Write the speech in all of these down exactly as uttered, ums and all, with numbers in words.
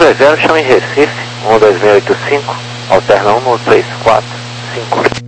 dois zero, chama em Recife, um dois seis oito cinco, alterna um no três quatro cinco.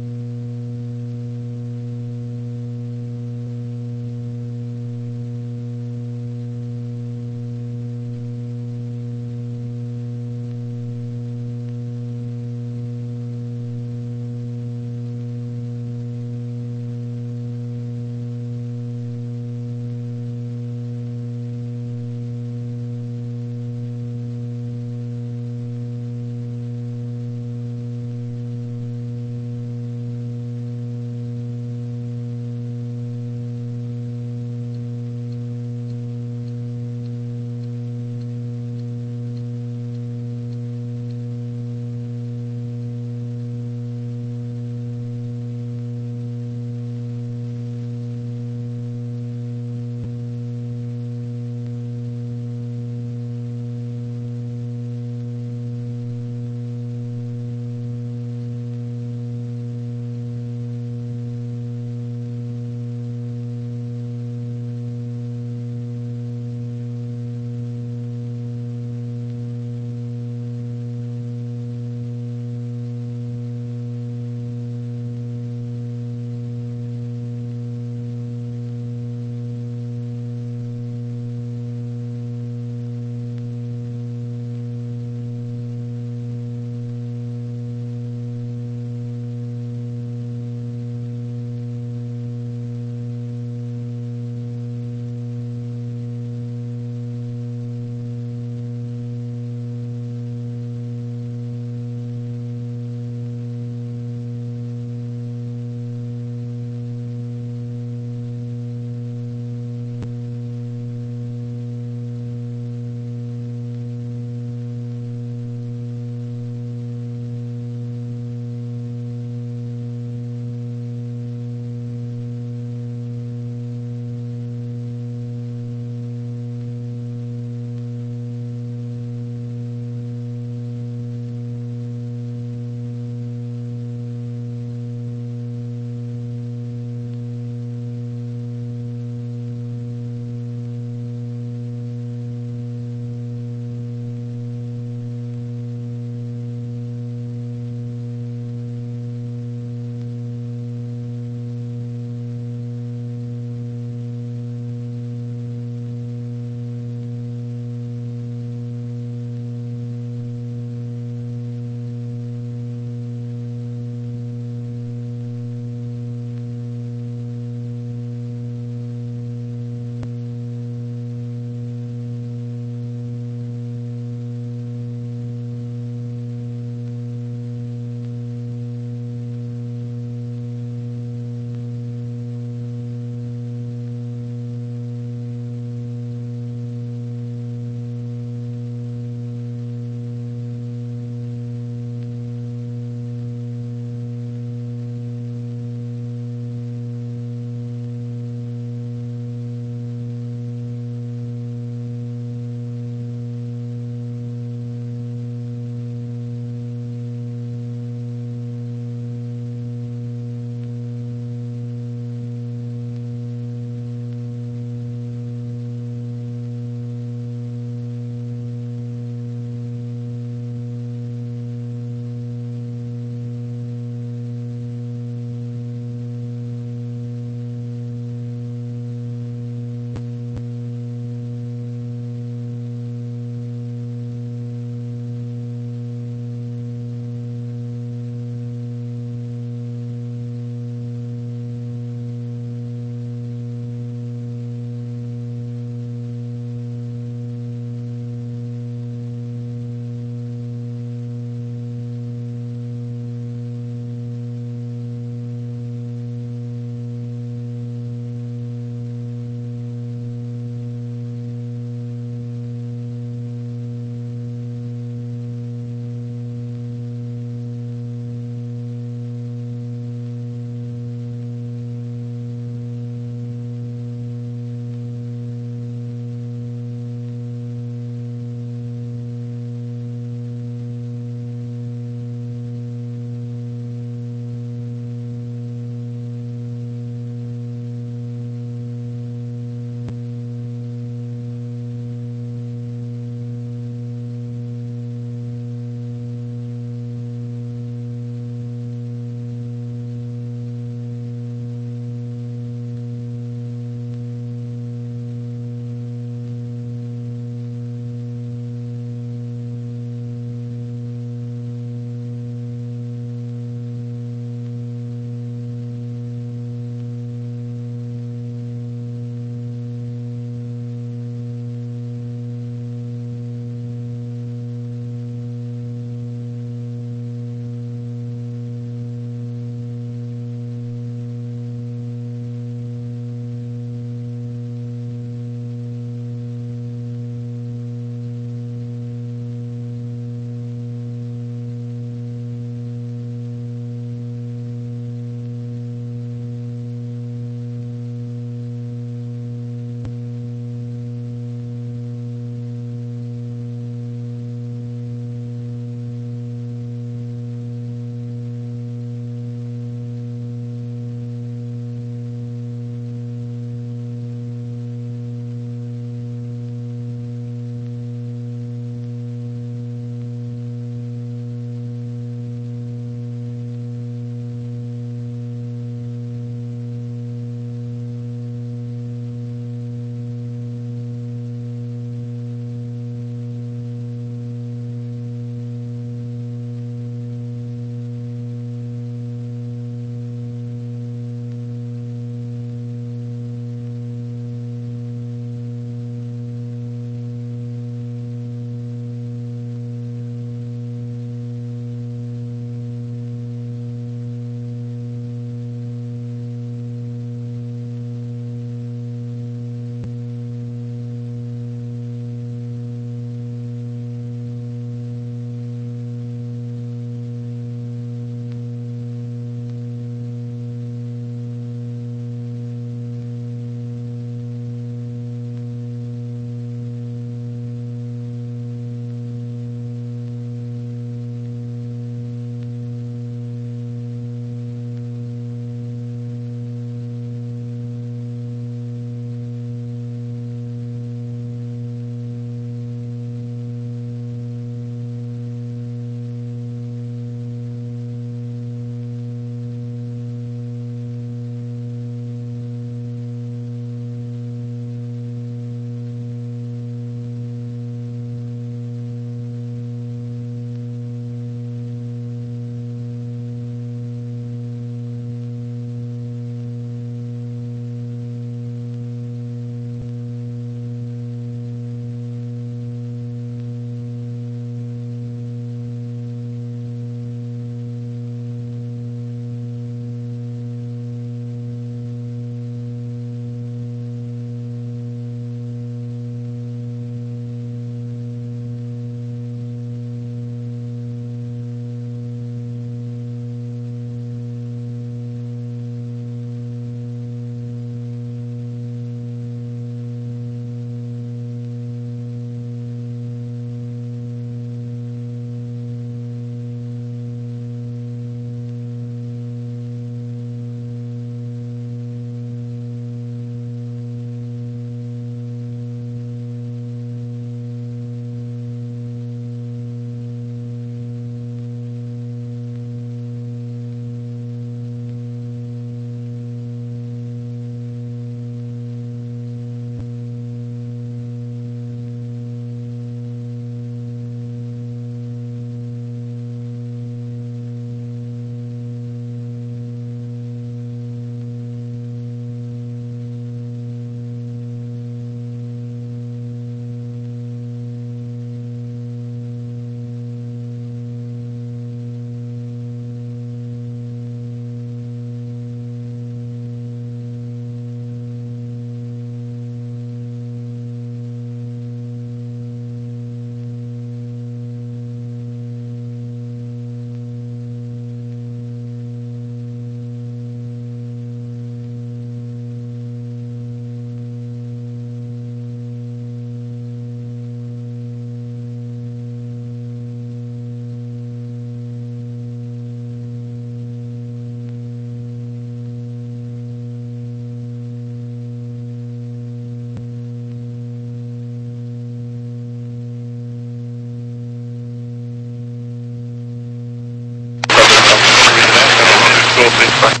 Sim, principal.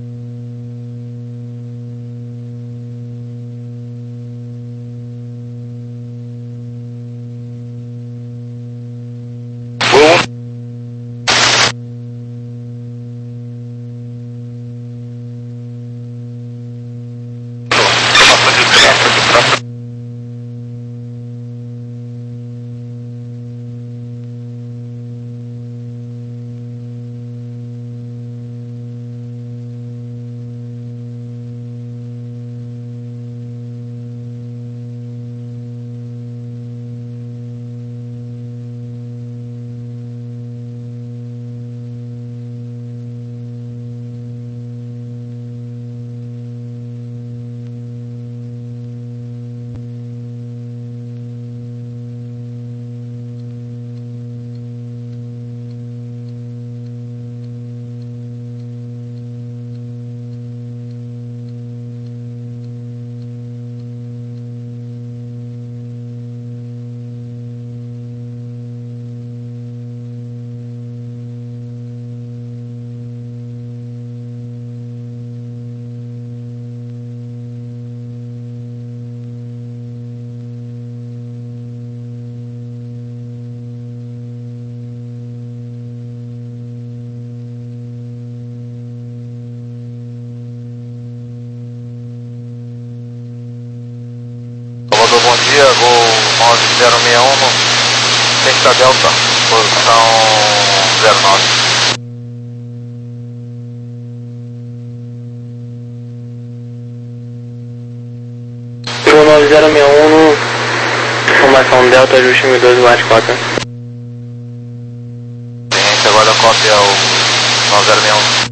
Bom dia, Gol nove zero seis um, Penta Delta, posição zero nove. Gol nove zero seis um, formação Delta, ajuste mil dois mais quatro. Ciência, agora cópia o nove zero seis um.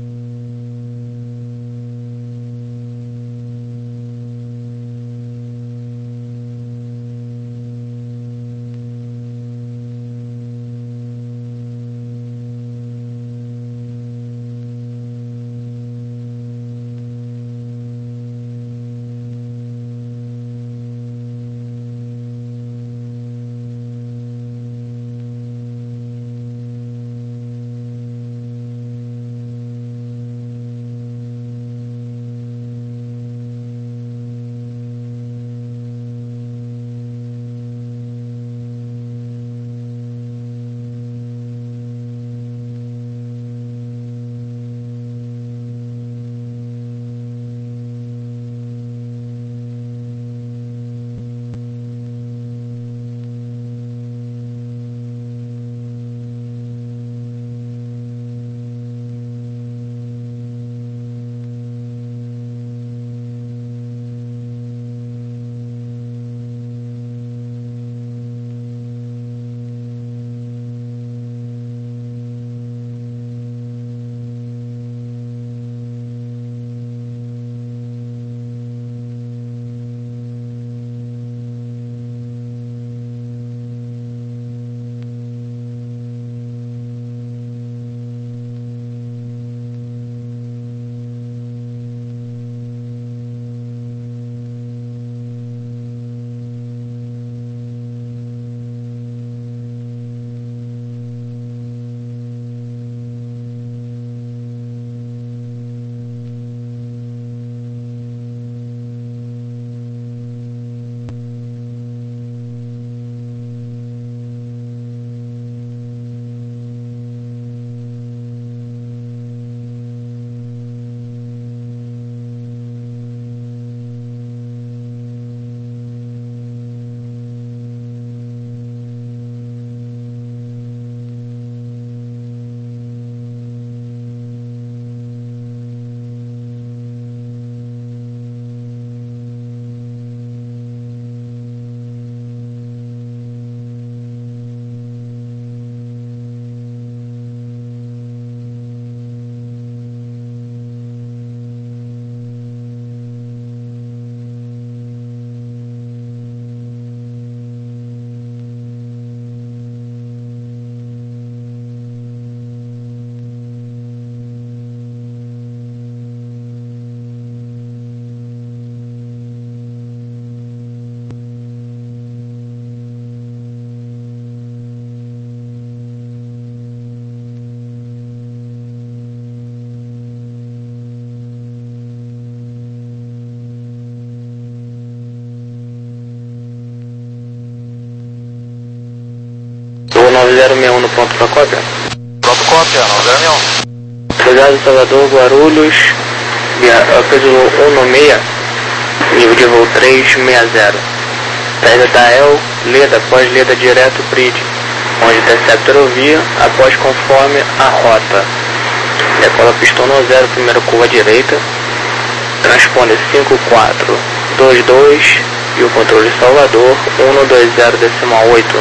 um pronto pra cópia. Pronto, cópia, nove zero seis um. Obrigado, Salvador, Guarulhos, peso um seis, nível de voo três seis zero. Saída da El, Leda, após Leda direto P R I D, onde intercepta aerovia, após conforme a rota. Decola pistão no zero, primeira curva direita, transpone cinco quatro dois dois e o controle Salvador um dois zero decimal oito.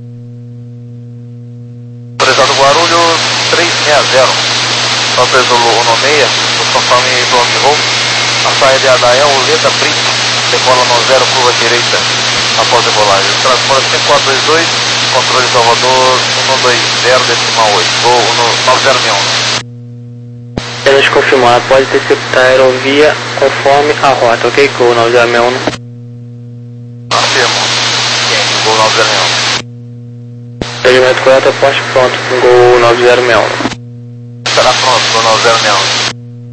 Autorizado Guarulhos três seis zero. Só peso um seis, conforme plano de voo. A saída da El, Leda P R I D, decola no zero, curva direita, após decolagem. Transpone cinco quatro dois dois, controle Salvador um dois zero decimal oito, voo nove zero seis um. Apenas confirmar, pode interceptar a aerovia conforme a rota, ok? Gol nove zero seis um. Afirmo. Sim, gol nove zero seis um. Segmento correto, aposto pronto com gol nove zero seis um. Estará pronto, gol nove zero seis um.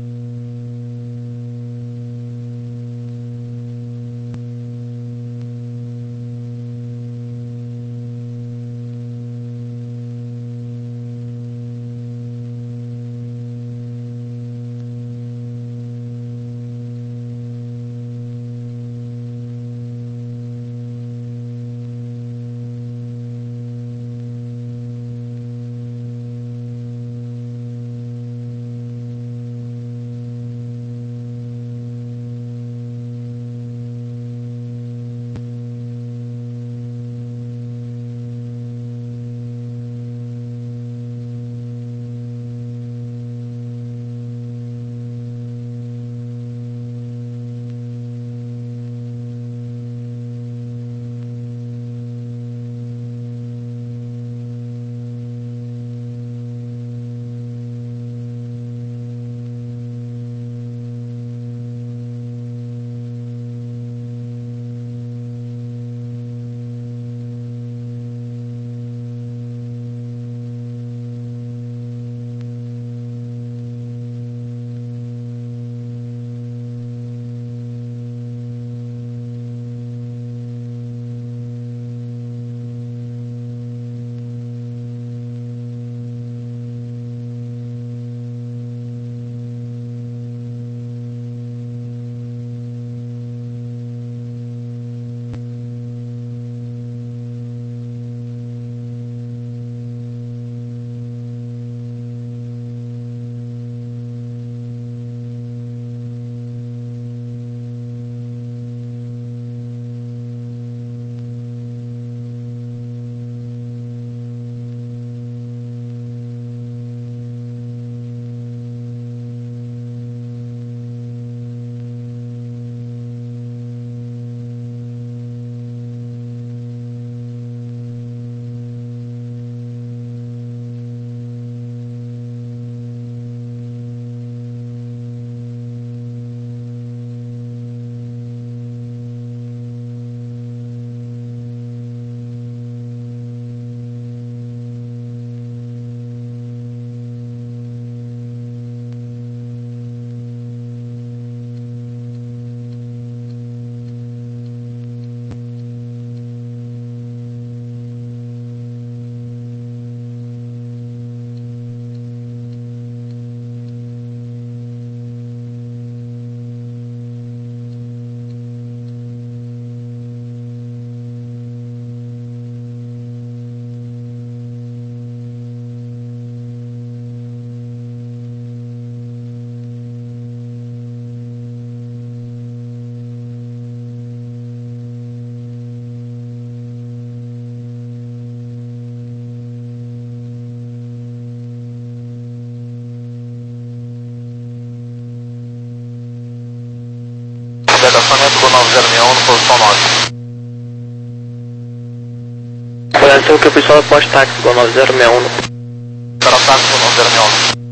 Degaçamento do nove zero seis um, posição nove. Atenção que o pessoal após táxi do nove zero seis um. Para táxi do nove zero seis um.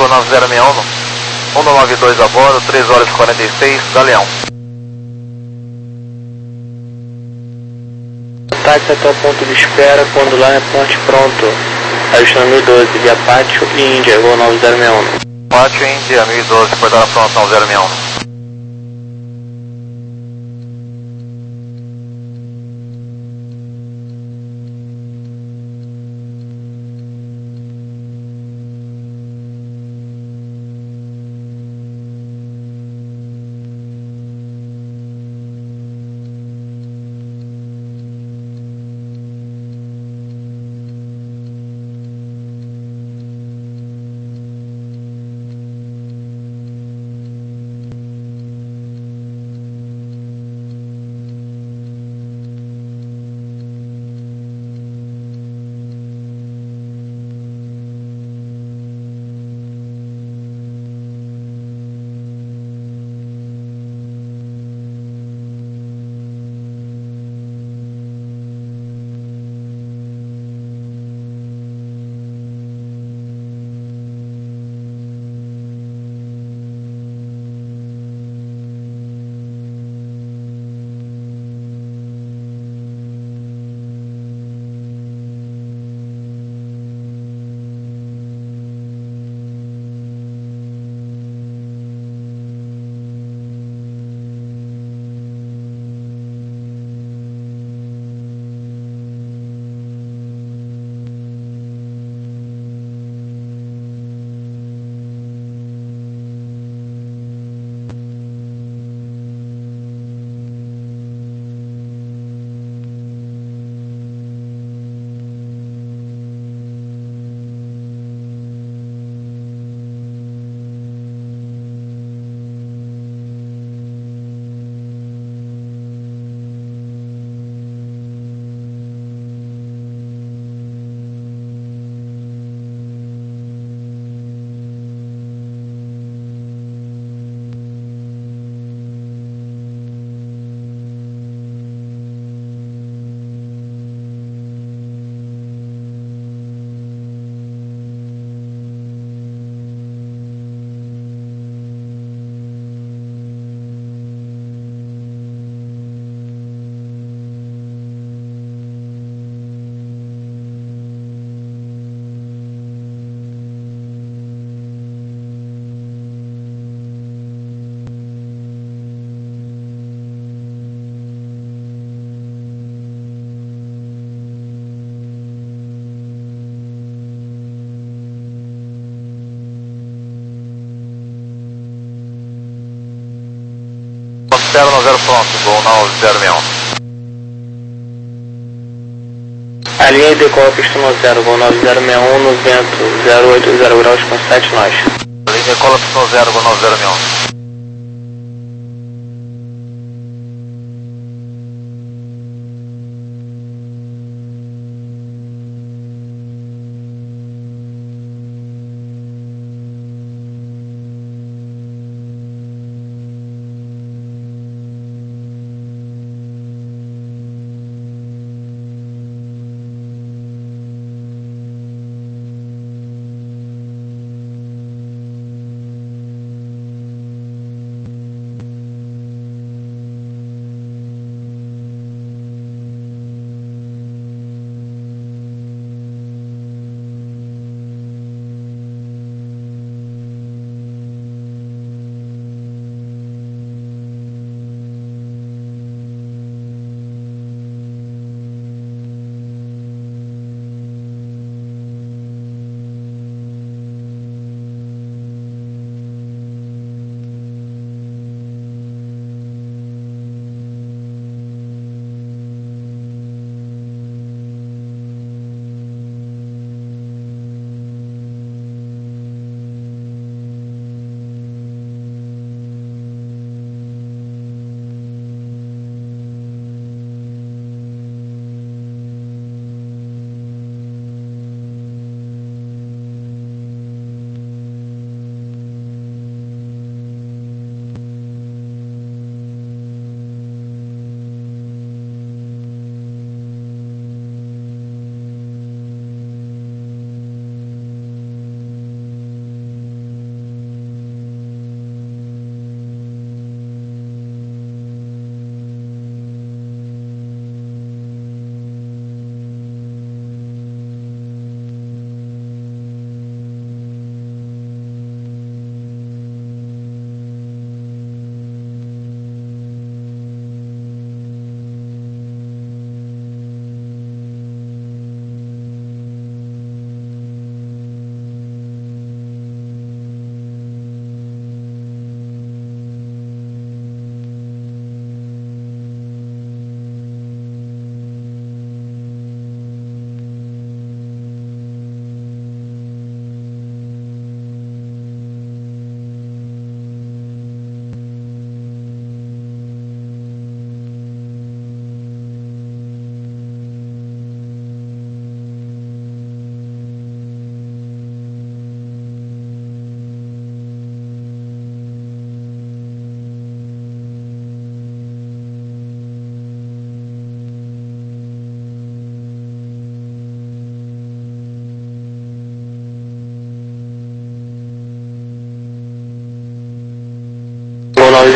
nove zero seis um, um nove dois a bordo, três horas e quarenta e seis, Galeão. Táxi até o ponto de espera, quando lá é ponte pronto. Ajustando mil e doze, via Pátio e Índia, voo nove zero seis um. Pátio Índia, mil e doze, portada pronto, nove zero seis um. zero nove zero pronto, voo nove zero seis um. A linha decola pistão zero, voo nove zero seis um, no vento zero oito zero graus com sete nós. A linha decola pistão zero, voo nove zero seis um.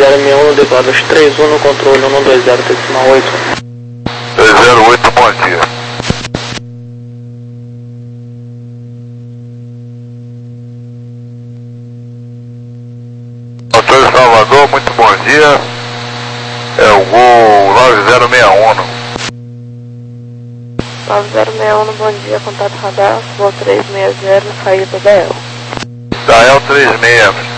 zero seis um, declara três um no controle um dois zero, decimal oito. dois zero oito, bom dia. Hotel Salvador, muito bom dia. É o Gol nove zero seis um. nove zero seis um, bom dia, contato radar, voo três seis zero, saída da E L. Da E L trinta e seis.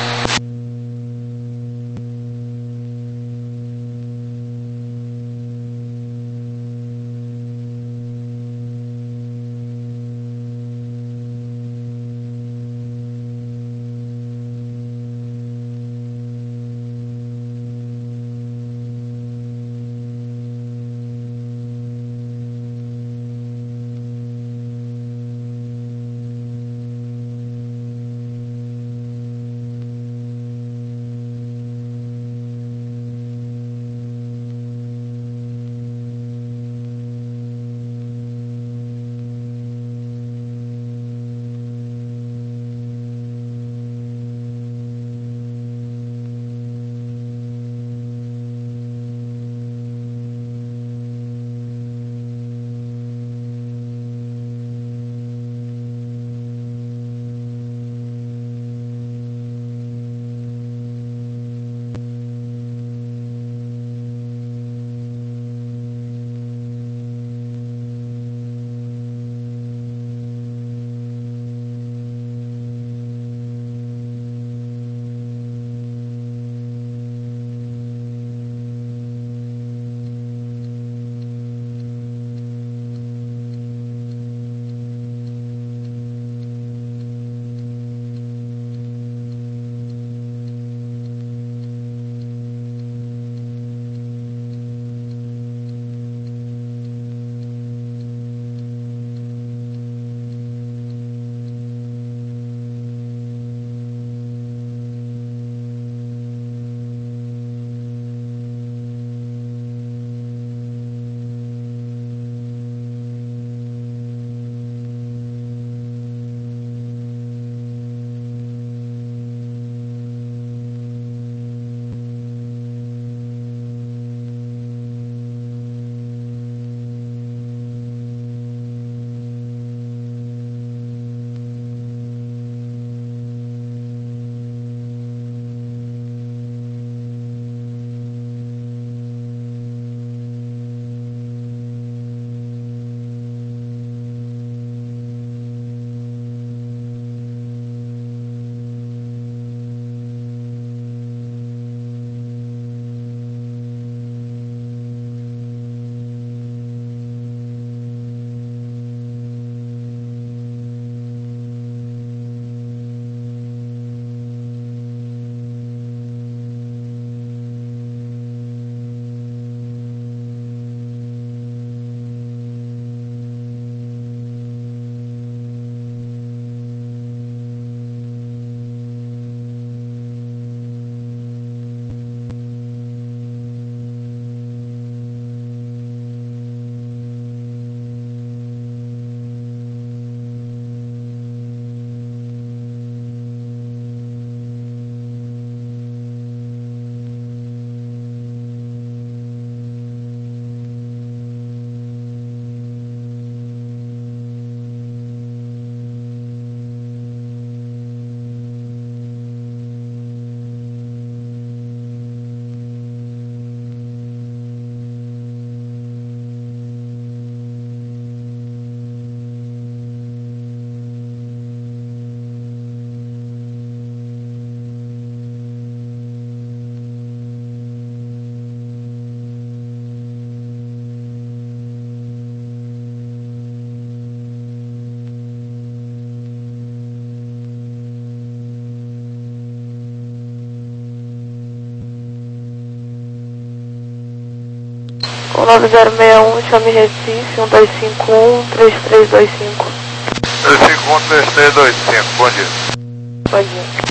O nove zero seis um, chame Recife, um dois cinco um, três três dois cinco. dois cinco um, três três dois cinco, bom dia. Bom dia.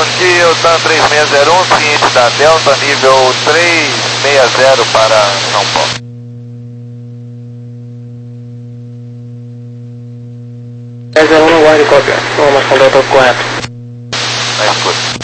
Norte, Otan três seis zero um, ciente da Delta, nível três seis zero para São Paulo. três zero um no guarda cópia. Vamos com o Delta correto. Na escuta.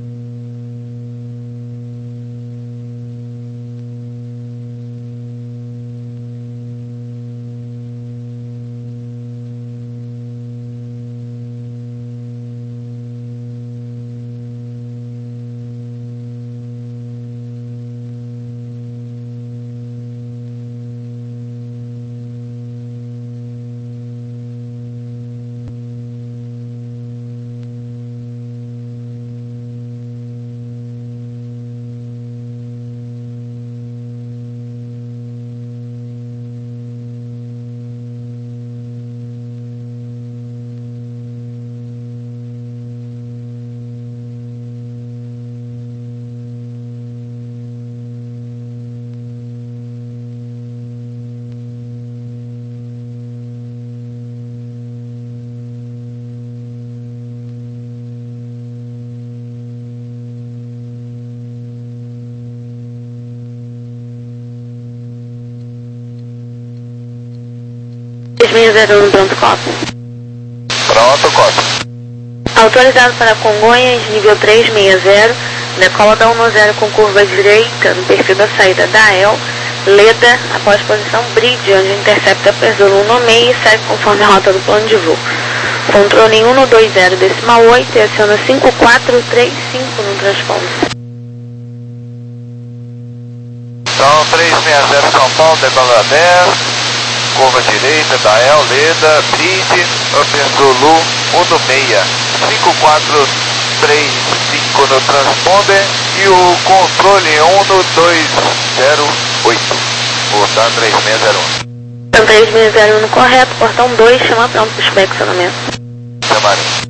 três seis zero um, pronto, cópia. Pronto, cópia. Autorizado para Congonhas, nível três seis zero, decola da um zero com curva direita, no perfil da saída da E L, Leda, após posição Bridge, onde intercepta Peso um seis e segue conforme a rota do plano de voo. Controle em um dois zero decimal oito e aciona cinco quatro três cinco no transponder. Então, três seis zero São Paulo, decola dez, curva direita da E L, Leda, Bridge, Up Zulu um seis, cinco quatro três cinco no transponder e o controle um dois zero oito, Otan três seis zero um. Então três seis zero um no correto, portão dois, chama pronto para inspecionamento. Chamarem.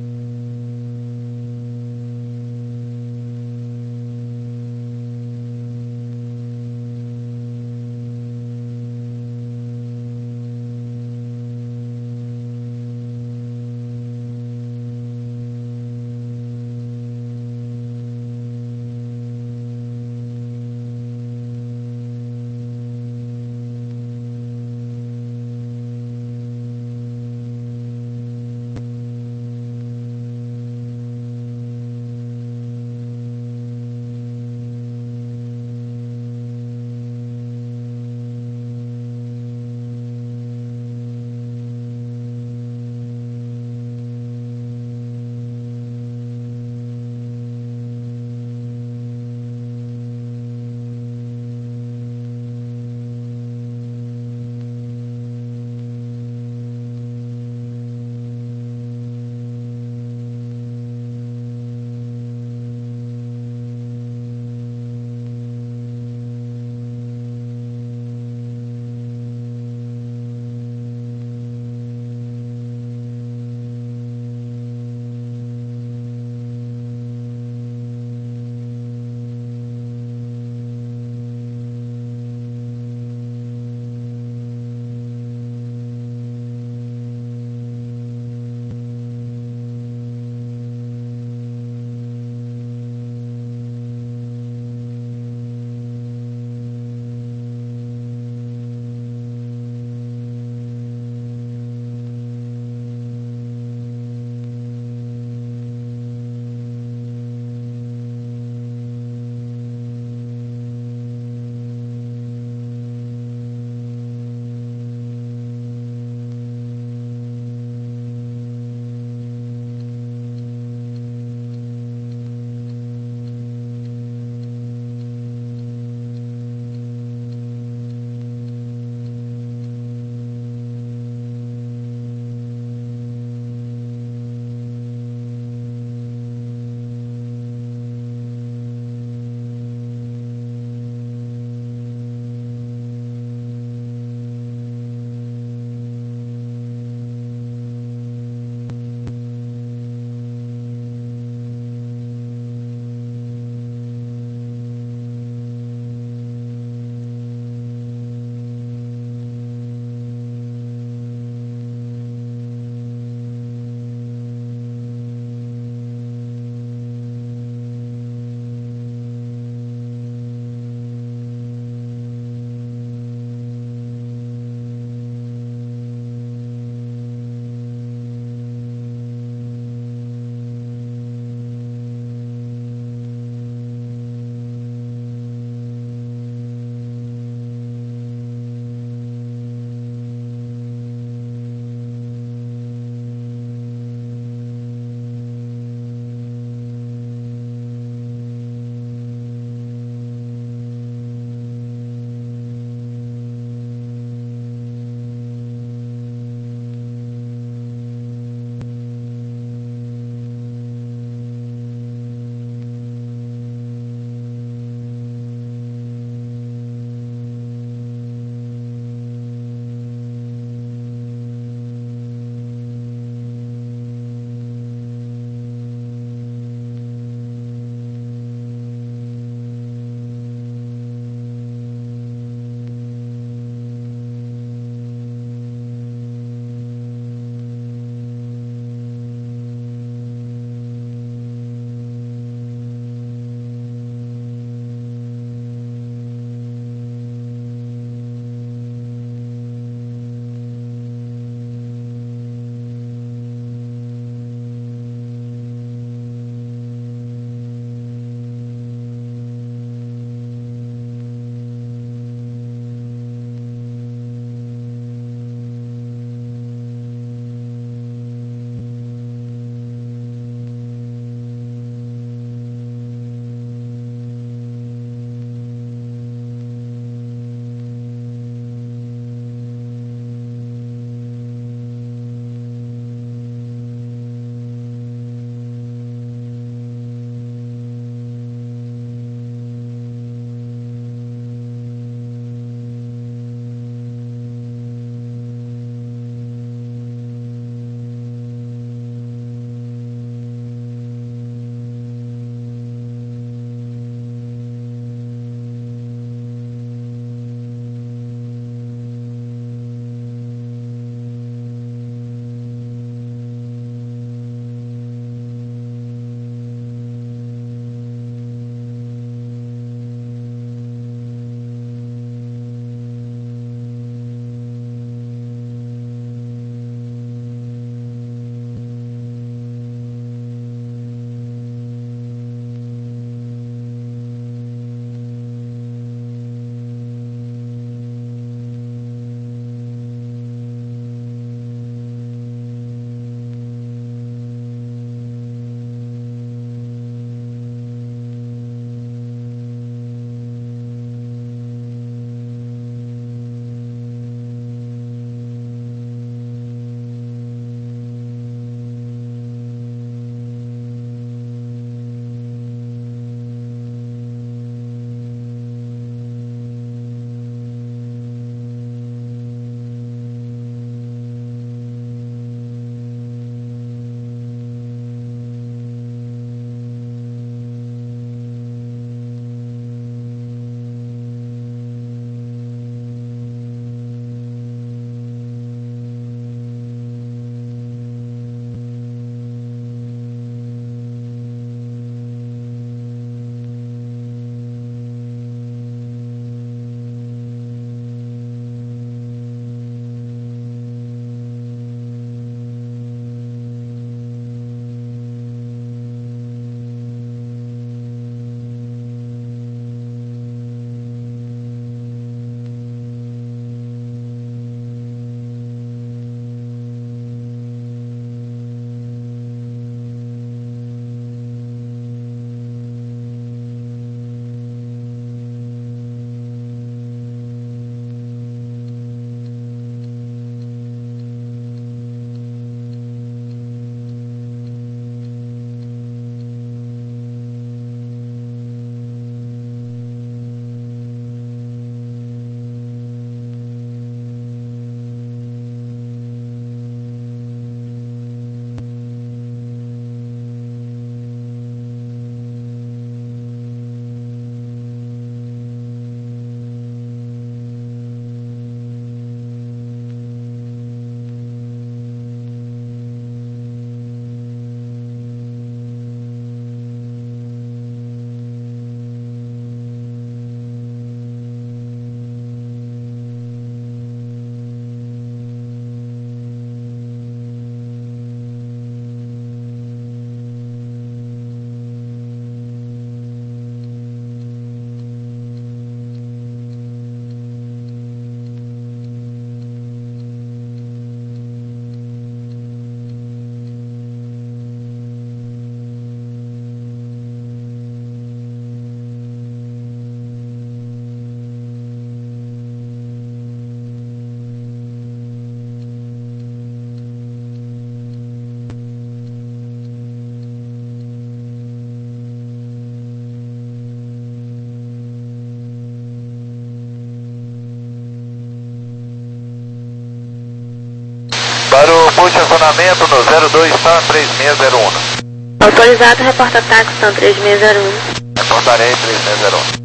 estacionamento no zero dois T A N três seis zero um. Autorizado, reporta táxi T A N três seis zero um. Reportarei três seis zero um.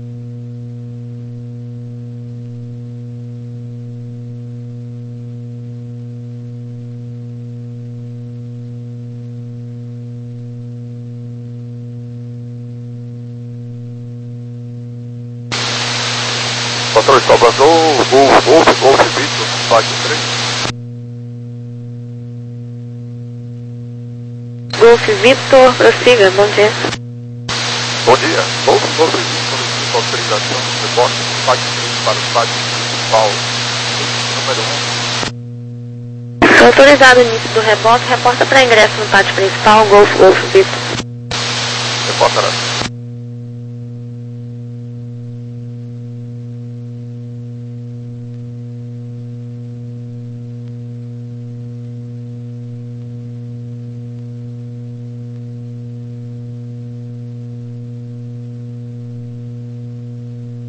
Controle Salvador, Golf, Golf, Golf, Victor, Fag três. Golf Victor, prossiga, bom dia. Bom dia, Golf, Golf, Victor, solicito autorização de reboque Fag três para o Fag principal, número um. Autorizado o início do reboque, reporta para ingresso no pátio principal, Golf, Golf Victor. Reportará.